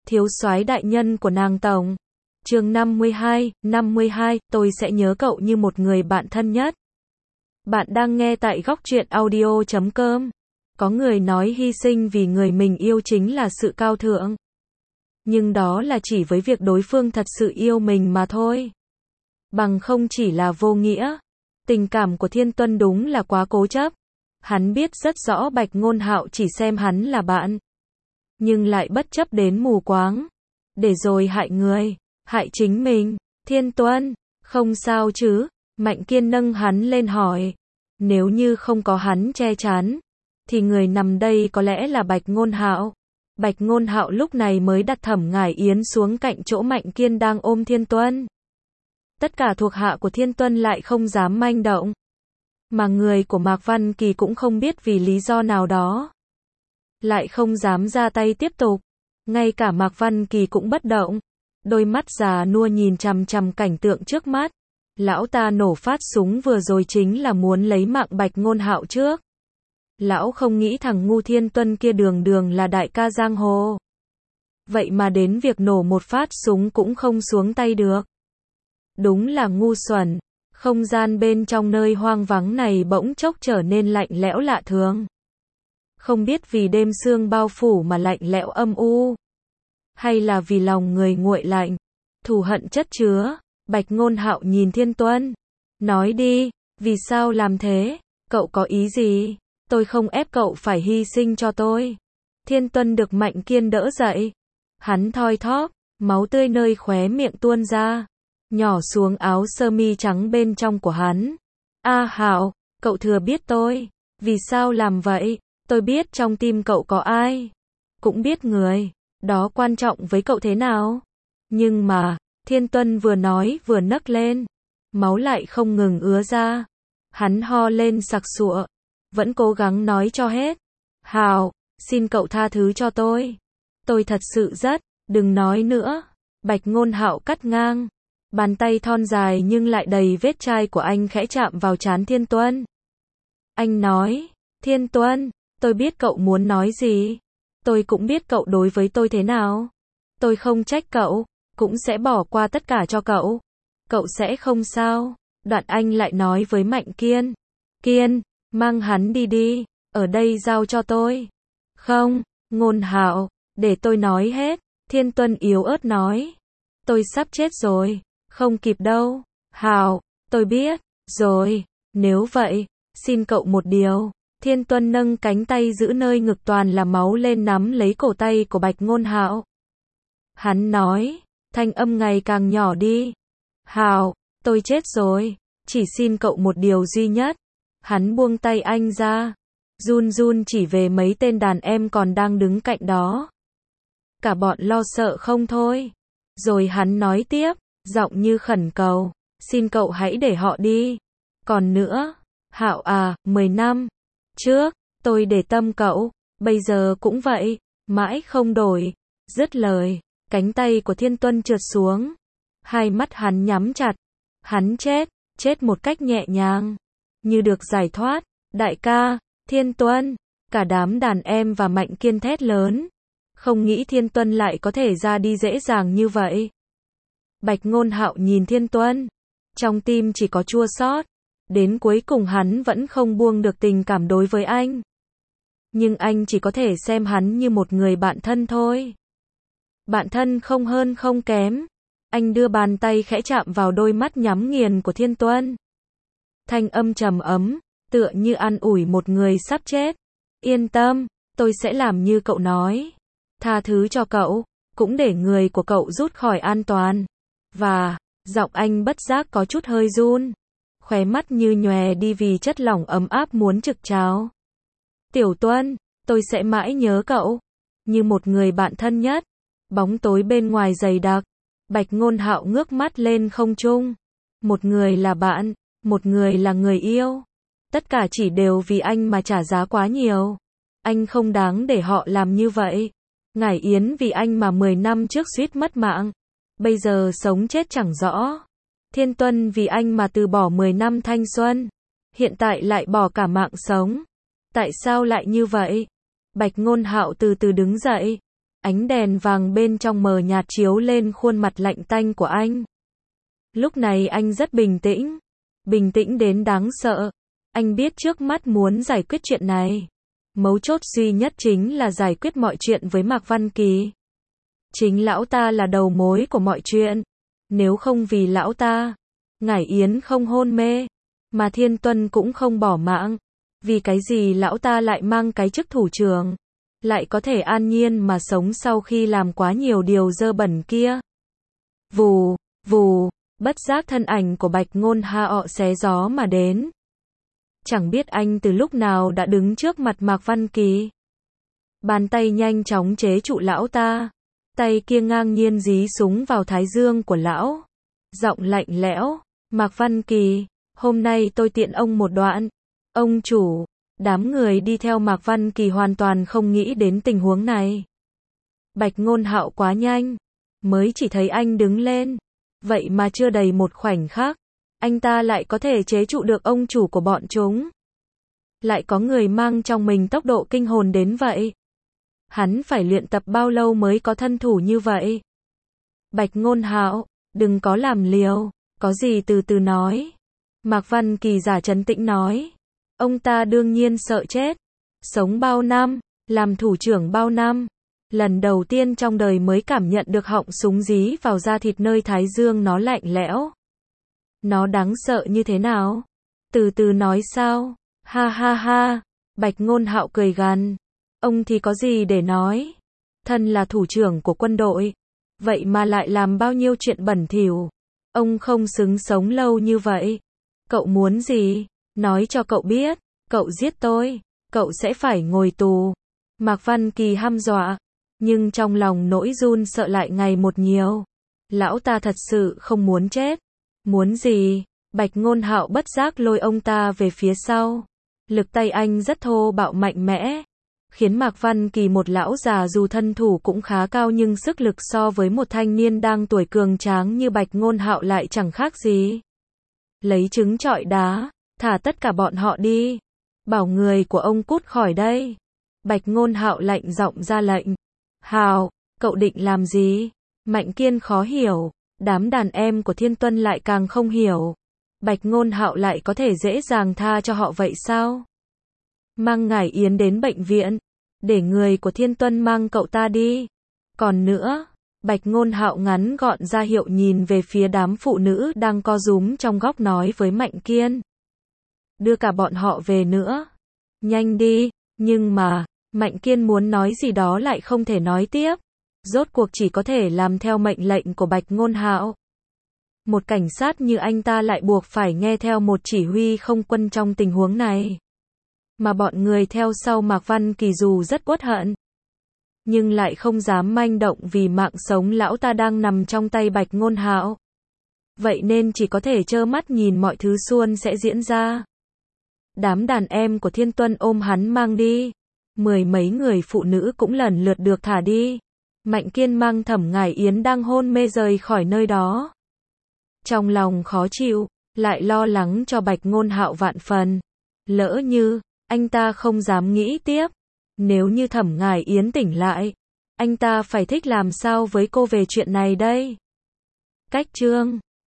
thiếu soái đại nhân của nàng tổng. Chương 52, tôi sẽ nhớ cậu như một người bạn thân nhất. Bạn đang nghe tại góc truyện audio.com. Có người nói hy sinh vì người mình yêu chính là sự cao thượng. Nhưng đó là chỉ với việc đối phương thật sự yêu mình mà thôi. Bằng không chỉ là vô nghĩa. Tình cảm của Thiên Tuân đúng là quá cố chấp. Hắn biết rất rõ Bạch Ngôn Hạo chỉ xem hắn là bạn. Nhưng lại bất chấp đến mù quáng. Để rồi hại người, hại chính mình. Thiên Tuân, không sao chứ? Mạnh Kiên nâng hắn lên hỏi. Nếu như không có hắn che chắn, thì người nằm đây có lẽ là Bạch Ngôn Hạo. Bạch Ngôn Hạo lúc này mới đặt Thẩm Ngải Yến xuống cạnh chỗ Mạnh Kiên đang ôm Thiên Tuân. Tất cả thuộc hạ của Thiên Tuân lại không dám manh động. Mà người của Mạc Văn Kỳ cũng không biết vì lý do nào đó. Lại không dám ra tay tiếp tục. Ngay cả Mạc Văn Kỳ cũng bất động. Đôi mắt già nua nhìn chằm chằm cảnh tượng trước mắt. Lão ta nổ phát súng vừa rồi chính là muốn lấy mạng Bạch Ngôn Hạo trước. Lão không nghĩ thằng ngu Thiên Tuân kia đường đường là đại ca giang hồ. Vậy mà đến việc nổ một phát súng cũng không xuống tay được. Đúng là ngu xuẩn. Không gian bên trong nơi hoang vắng này bỗng chốc trở nên lạnh lẽo lạ thường. Không biết vì đêm sương bao phủ mà lạnh lẽo âm u. Hay là vì lòng người nguội lạnh. Thù hận chất chứa. Bạch Ngôn Hạo nhìn Thiên Tuân. Nói đi, vì sao làm thế? Cậu có ý gì? Tôi không ép cậu phải hy sinh cho tôi. Thiên Tuân được Mạnh Kiên đỡ dậy. Hắn thoi thóp, máu tươi nơi khóe miệng tuôn ra. Nhỏ xuống áo sơ mi trắng bên trong của hắn. Hạo, cậu thừa biết tôi. Vì sao làm vậy? Tôi biết trong tim cậu có ai. Cũng biết người đó quan trọng với cậu thế nào. Nhưng mà, Thiên Tuân vừa nói vừa nấc lên. Máu lại không ngừng ứa ra. Hắn ho lên sặc sụa. Vẫn cố gắng nói cho hết. Hạo, xin cậu tha thứ cho tôi. Tôi thật sự rất, đừng nói nữa. Bạch Ngôn Hạo cắt ngang. Bàn tay thon dài nhưng lại đầy vết chai của anh khẽ chạm vào trán Thiên Tuân. Anh nói, Thiên Tuân, tôi biết cậu muốn nói gì. Tôi cũng biết cậu đối với tôi thế nào. Tôi không trách cậu, cũng sẽ bỏ qua tất cả cho cậu. Cậu sẽ không sao. Đoạn anh lại nói với Mạnh Kiên. Kiên, mang hắn đi đi, ở đây giao cho tôi. Không, Ngôn Hạo, để tôi nói hết. Thiên Tuân yếu ớt nói. Tôi sắp chết rồi. Không kịp đâu. Hạo, tôi biết, rồi, nếu vậy, xin cậu một điều. Thiên Tuân nâng cánh tay giữ nơi ngực toàn là máu lên nắm lấy cổ tay của Bạch Ngôn Hạo. Hắn nói, thanh âm ngày càng nhỏ đi. Hạo, tôi chết rồi, chỉ xin cậu một điều duy nhất. Hắn buông tay anh ra, run run chỉ về mấy tên đàn em còn đang đứng cạnh đó. Cả bọn lo sợ không thôi. Rồi hắn nói tiếp, giọng như khẩn cầu, xin cậu hãy để họ đi. Còn nữa, Hạo 10 năm trước, tôi để tâm cậu, bây giờ cũng vậy, mãi không đổi. Dứt lời, cánh tay của Thiên Tuân trượt xuống. Hai mắt hắn nhắm chặt. Hắn chết một cách nhẹ nhàng, như được giải thoát. Đại ca, Thiên Tuân, cả đám đàn em và Mạnh Kiên thét lớn. Không nghĩ Thiên Tuân lại có thể ra đi dễ dàng như vậy. Bạch Ngôn Hạo nhìn Thiên Tuân, trong tim chỉ có chua xót. Đến cuối cùng hắn vẫn không buông được tình cảm đối với anh. Nhưng anh chỉ có thể xem hắn như một người bạn thân thôi. Bạn thân không hơn không kém. Anh đưa bàn tay khẽ chạm vào đôi mắt nhắm nghiền của Thiên Tuân. Thanh âm trầm ấm, tựa như an ủi một người sắp chết. Yên tâm, tôi sẽ làm như cậu nói. Tha thứ cho cậu, cũng để người của cậu rút khỏi an toàn. Và, giọng anh bất giác có chút hơi run. Khóe mắt như nhòe đi vì chất lỏng ấm áp muốn trực trào. Tiểu Tuân, tôi sẽ mãi nhớ cậu. Như một người bạn thân nhất. Bóng tối bên ngoài dày đặc. Bạch Ngôn Hạo ngước mắt lên không trung. Một người là bạn, một người là người yêu. Tất cả chỉ đều vì anh mà trả giá quá nhiều. Anh không đáng để họ làm như vậy. Ngải Yến vì anh mà 10 năm trước suýt mất mạng. Bây giờ sống chết chẳng rõ. Thiên Tuân vì anh mà từ bỏ 10 năm thanh xuân. Hiện tại lại bỏ cả mạng sống. Tại sao lại như vậy? Bạch Ngôn Hạo từ từ đứng dậy. Ánh đèn vàng bên trong mờ nhạt chiếu lên khuôn mặt lạnh tanh của anh. Lúc này anh rất bình tĩnh đến đáng sợ. Anh biết trước mắt muốn giải quyết chuyện này. Mấu chốt duy nhất chính là giải quyết mọi chuyện với Mạc Văn Kỳ. Chính lão ta là đầu mối của mọi chuyện. Nếu không vì lão ta, Ngải Yến không hôn mê, mà Thiên Tuân cũng không bỏ mạng. Vì cái gì lão ta lại mang cái chức thủ trưởng, lại có thể an nhiên mà sống sau khi làm quá nhiều điều dơ bẩn kia. Vù, vù, bất giác thân ảnh của Bạch Ngôn Hạo xé gió mà đến. Chẳng biết anh từ lúc nào đã đứng trước mặt Mạc Văn Kỳ. Bàn tay nhanh chóng chế trụ lão ta. Tay kia ngang nhiên dí súng vào thái dương của lão. Giọng lạnh lẽo, Mạc Văn Kỳ, hôm nay tôi tiện ông một đoạn. Ông chủ, đám người đi theo Mạc Văn Kỳ hoàn toàn không nghĩ đến tình huống này. Bạch Ngôn Hạo quá nhanh, mới chỉ thấy anh đứng lên. Vậy mà chưa đầy một khoảnh khắc, anh ta lại có thể chế trụ được ông chủ của bọn chúng. Lại có người mang trong mình tốc độ kinh hồn đến vậy. Hắn phải luyện tập bao lâu mới có thân thủ như vậy? Bạch Ngôn Hạo, đừng có làm liều, có gì từ từ nói. Mạc Văn Kỳ giả trấn tĩnh nói. Ông ta đương nhiên sợ chết. Sống bao năm, làm thủ trưởng bao năm. Lần đầu tiên trong đời mới cảm nhận được họng súng dí vào da thịt nơi thái dương nó lạnh lẽo. Nó đáng sợ như thế nào? Từ từ nói sao? Ha ha ha. Bạch Ngôn Hạo cười gằn. Ông thì có gì để nói? Thân là thủ trưởng của quân đội, vậy mà lại làm bao nhiêu chuyện bẩn thỉu. Ông không xứng sống lâu như vậy. Cậu muốn gì? Nói cho cậu biết, cậu giết tôi, cậu sẽ phải ngồi tù. Mạc Văn Kỳ hăm dọa, nhưng trong lòng nỗi run sợ lại ngày một nhiều. Lão ta thật sự không muốn chết. Muốn gì? Bạch Ngôn Hạo bất giác lôi ông ta về phía sau. Lực tay anh rất thô bạo mạnh mẽ, khiến Mạc Văn Kỳ một lão già dù thân thủ cũng khá cao nhưng sức lực so với một thanh niên đang tuổi cường tráng như Bạch Ngôn Hạo lại chẳng khác gì. Lấy trứng trọi đá, thả tất cả bọn họ đi. Bảo người của ông cút khỏi đây. Bạch Ngôn Hạo lạnh giọng ra lệnh. Hào, cậu định làm gì? Mạnh Kiên khó hiểu, đám đàn em của Thiên Tuân lại càng không hiểu. Bạch Ngôn Hạo lại có thể dễ dàng tha cho họ vậy sao? Mang Ngải Yến đến bệnh viện, để người của Thiên Tuân mang cậu ta đi. Còn nữa, Bạch Ngôn Hạo ngắn gọn ra hiệu nhìn về phía đám phụ nữ đang co rúm trong góc nói với Mạnh Kiên. Đưa cả bọn họ về nữa. Nhanh đi, nhưng mà, Mạnh Kiên muốn nói gì đó lại không thể nói tiếp. Rốt cuộc chỉ có thể làm theo mệnh lệnh của Bạch Ngôn Hạo. Một cảnh sát như anh ta lại buộc phải nghe theo một chỉ huy không quân trong tình huống này. Mà bọn người theo sau Mạc Văn Kỳ dù rất uất hận, nhưng lại không dám manh động vì mạng sống lão ta đang nằm trong tay Bạch Ngôn Hạo. Vậy nên chỉ có thể trơ mắt nhìn mọi thứ suôn sẽ diễn ra. Đám đàn em của Thiên Tuân ôm hắn mang đi. 10 mấy người phụ nữ cũng lần lượt được thả đi. Mạnh Kiên mang Thẩm Ngải Yến đang hôn mê rời khỏi nơi đó. Trong lòng khó chịu, lại lo lắng cho Bạch Ngôn Hạo vạn phần. Lỡ như, anh ta không dám nghĩ tiếp. Nếu như Thẩm Ngải Yến tỉnh lại, anh ta phải thích làm sao với cô về chuyện này đây? Cách chương